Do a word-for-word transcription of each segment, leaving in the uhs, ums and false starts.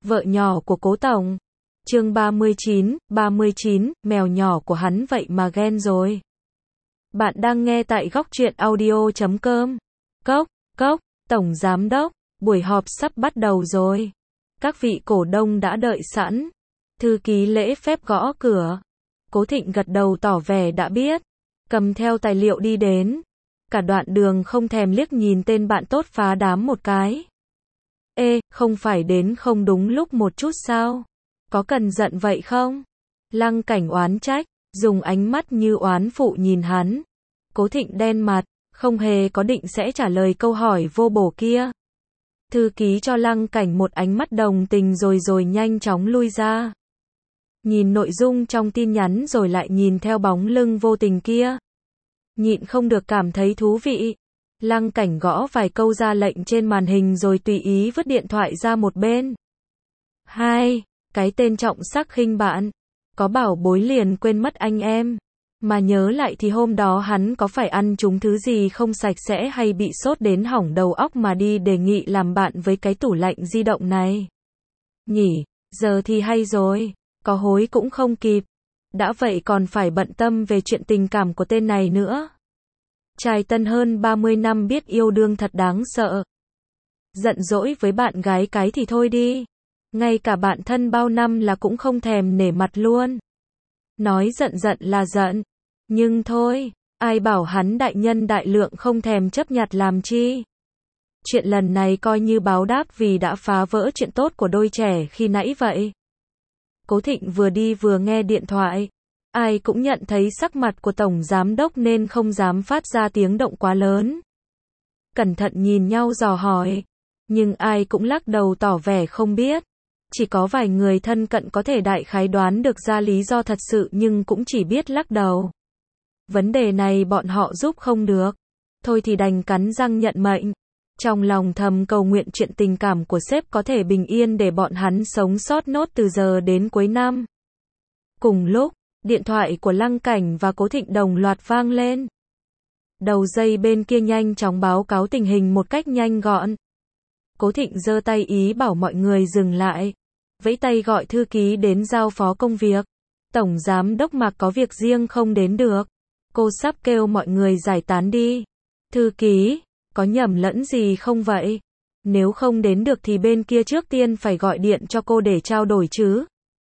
vợ nhỏ của Cố Tổng. Chương ba mươi chín, ba mươi chín, mèo nhỏ của hắn vậy mà ghen rồi. Bạn đang nghe tại góc truyện audio chấm com. Cốc, cốc, Tổng Giám Đốc, buổi họp sắp bắt đầu rồi. Các vị cổ đông đã đợi sẵn. Thư ký lễ phép gõ cửa. Cố Thịnh gật đầu tỏ vẻ đã biết. Cầm theo tài liệu đi đến. Cả đoạn đường không thèm liếc nhìn tên bạn tốt phá đám một cái. Ê, không phải đến không đúng lúc một chút sao? Có cần giận vậy không? Lăng Cảnh oán trách, dùng ánh mắt như oán phụ nhìn hắn. Cố Thịnh đen mặt, không hề có định sẽ trả lời câu hỏi vô bổ kia. Thư ký cho Lăng Cảnh một ánh mắt đồng tình rồi rồi nhanh chóng lui ra. Nhìn nội dung trong tin nhắn rồi lại nhìn theo bóng lưng vô tình kia. Nhịn không được cảm thấy thú vị. Lăng Cảnh gõ vài câu ra lệnh trên màn hình rồi tùy ý vứt điện thoại ra một bên. Hai, cái tên trọng sắc khinh bạn. Có bảo bối liền quên mất anh em. Mà nhớ lại thì hôm đó hắn có phải ăn trúng thứ gì không sạch sẽ hay bị sốt đến hỏng đầu óc mà đi đề nghị làm bạn với cái tủ lạnh di động này. Nhỉ, giờ thì hay rồi, có hối cũng không kịp. Đã vậy còn phải bận tâm về chuyện tình cảm của tên này nữa. Trai tân hơn ba mươi năm biết yêu đương thật đáng sợ. Giận dỗi với bạn gái cái thì thôi đi. Ngay cả bạn thân bao năm là cũng không thèm nể mặt luôn. Nói giận giận là giận. Nhưng thôi, ai bảo hắn đại nhân đại lượng không thèm chấp nhặt làm chi. Chuyện lần này coi như báo đáp vì đã phá vỡ chuyện tốt của đôi trẻ khi nãy vậy. Cố Thịnh vừa đi vừa nghe điện thoại. Ai cũng nhận thấy sắc mặt của Tổng Giám Đốc nên không dám phát ra tiếng động quá lớn. Cẩn thận nhìn nhau dò hỏi. Nhưng ai cũng lắc đầu tỏ vẻ không biết. Chỉ có vài người thân cận có thể đại khái đoán được ra lý do thật sự nhưng cũng chỉ biết lắc đầu. Vấn đề này bọn họ giúp không được. Thôi thì đành cắn răng nhận mệnh. Trong lòng thầm cầu nguyện chuyện tình cảm của sếp có thể bình yên để bọn hắn sống sót nốt từ giờ đến cuối năm. Cùng lúc, điện thoại của Lăng Cảnh và Cố Thịnh đồng loạt vang lên. Đầu dây bên kia nhanh chóng báo cáo tình hình một cách nhanh gọn. Cố Thịnh giơ tay ý bảo mọi người dừng lại. Vẫy tay gọi thư ký đến giao phó công việc. Tổng Giám Đốc Mạc có việc riêng không đến được. Cô sắp kêu mọi người giải tán đi. Thư ký, có nhầm lẫn gì không vậy? Nếu không đến được thì bên kia trước tiên phải gọi điện cho cô để trao đổi chứ.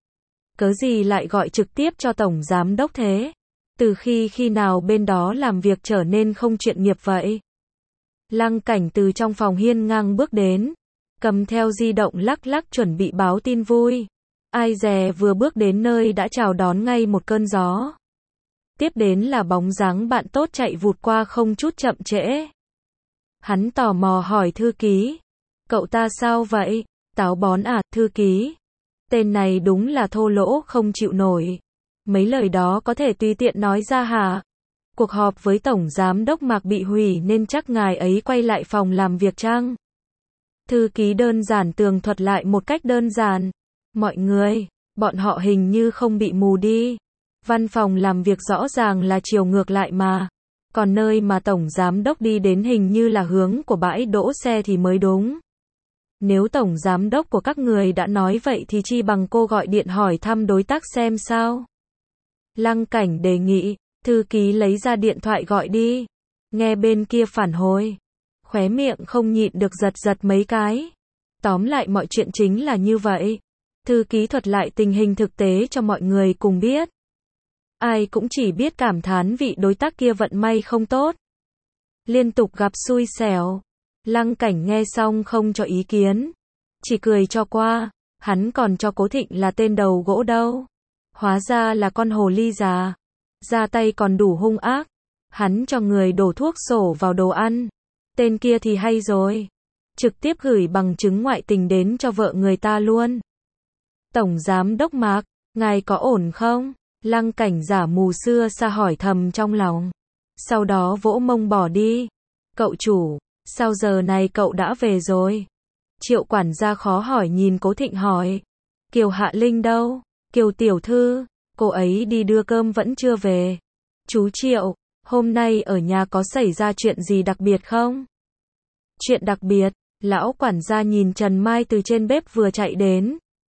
Cớ gì lại gọi trực tiếp cho Tổng Giám Đốc thế? Từ khi khi nào bên đó làm việc trở nên không chuyên nghiệp vậy? Lăng Cảnh từ trong phòng hiên ngang bước đến. Cầm theo di động lắc lắc chuẩn bị báo tin vui. Ai dè vừa bước đến nơi đã chào đón ngay một cơn gió. Tiếp đến là bóng dáng bạn tốt chạy vụt qua không chút chậm trễ. Hắn tò mò hỏi thư ký. Cậu ta sao vậy? Táo bón à, thư ký? Tên này đúng là thô lỗ không chịu nổi. Mấy lời đó có thể tùy tiện nói ra hả? Cuộc họp với Tổng Giám Đốc Mạc bị hủy nên chắc ngài ấy quay lại phòng làm việc chăng? Thư ký đơn giản tường thuật lại một cách đơn giản. Mọi người, bọn họ hình như không bị mù đi. Văn phòng làm việc rõ ràng là chiều ngược lại mà. Còn nơi mà Tổng Giám Đốc đi đến hình như là hướng của bãi đỗ xe thì mới đúng. Nếu Tổng Giám Đốc của các người đã nói vậy thì chi bằng cô gọi điện hỏi thăm đối tác xem sao. Lăng Cảnh đề nghị, thư ký lấy ra điện thoại gọi đi. Nghe bên kia phản hồi. Khóe miệng không nhịn được giật giật mấy cái. Tóm lại mọi chuyện chính là như vậy. Thư ký thuật lại tình hình thực tế cho mọi người cùng biết. Ai cũng chỉ biết cảm thán vị đối tác kia vận may không tốt. Liên tục gặp xui xẻo. Lăng Cảnh nghe xong không cho ý kiến. Chỉ cười cho qua. Hắn còn cho Cố Thịnh là tên đầu gỗ đâu. Hóa ra là con hồ ly già. Ra tay còn đủ hung ác. Hắn cho người đổ thuốc sổ vào đồ ăn. Tên kia thì hay rồi. Trực tiếp gửi bằng chứng ngoại tình đến cho vợ người ta luôn. Tổng Giám Đốc Mạc, ngài có ổn không? Lăng Cảnh giả mù xưa xa hỏi thầm trong lòng. Sau đó vỗ mông bỏ đi. Cậu chủ, sao giờ này cậu đã về rồi? Triệu quản gia khó hỏi nhìn Cố Thịnh hỏi. Kiều Hạ Linh đâu? Kiều tiểu thư, cô ấy đi đưa cơm vẫn chưa về. Chú Triệu, hôm nay ở nhà có xảy ra chuyện gì đặc biệt không? Chuyện đặc biệt, lão quản gia nhìn Trần Mai từ trên bếp vừa chạy đến.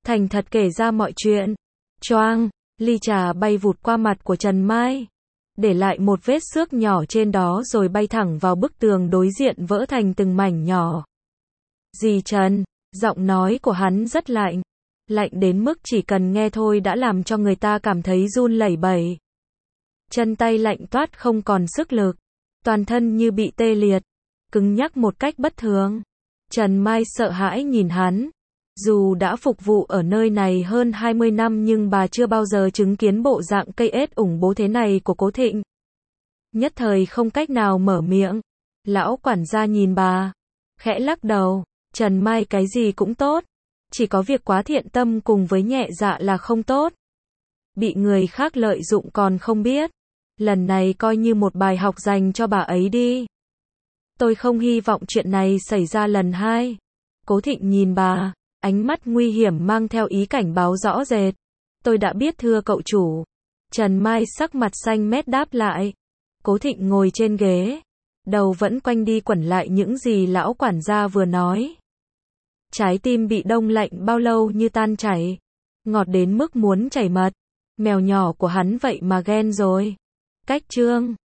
thành thật kể ra mọi chuyện. Choang, ly trà bay vụt qua mặt của Trần Mai, để lại một vết xước nhỏ trên đó rồi bay thẳng vào bức tường đối diện vỡ thành từng mảnh nhỏ. Dì Trần, giọng nói của hắn rất lạnh, lạnh đến mức chỉ cần nghe thôi đã làm cho người ta cảm thấy run lẩy bẩy. Chân tay lạnh toát không còn sức lực, toàn thân như bị tê liệt, cứng nhắc một cách bất thường. Trần Mai sợ hãi nhìn hắn. Dù đã phục vụ ở nơi này hơn hai mươi năm nhưng bà chưa bao giờ chứng kiến bộ dạng cây ết ủng bố thế này của Cố Thịnh. Nhất thời không cách nào mở miệng. Lão quản gia nhìn bà, khẽ lắc đầu. Trần Mai cái gì cũng tốt, chỉ có việc quá thiện tâm cùng với nhẹ dạ là không tốt. Bị người khác lợi dụng còn không biết. Lần này coi như một bài học dành cho bà ấy đi. Tôi không hy vọng chuyện này xảy ra lần hai. Cố Thịnh nhìn bà, ánh mắt nguy hiểm mang theo ý cảnh báo rõ rệt. Tôi đã biết thưa cậu chủ. Trần Mai sắc mặt xanh mét đáp lại. Cố Thịnh ngồi trên ghế, đầu vẫn quanh đi quẩn lại những gì lão quản gia vừa nói. Trái tim bị đông lạnh bao lâu như tan chảy, ngọt đến mức muốn chảy mật. Mèo nhỏ của hắn vậy mà ghen rồi. Cách chương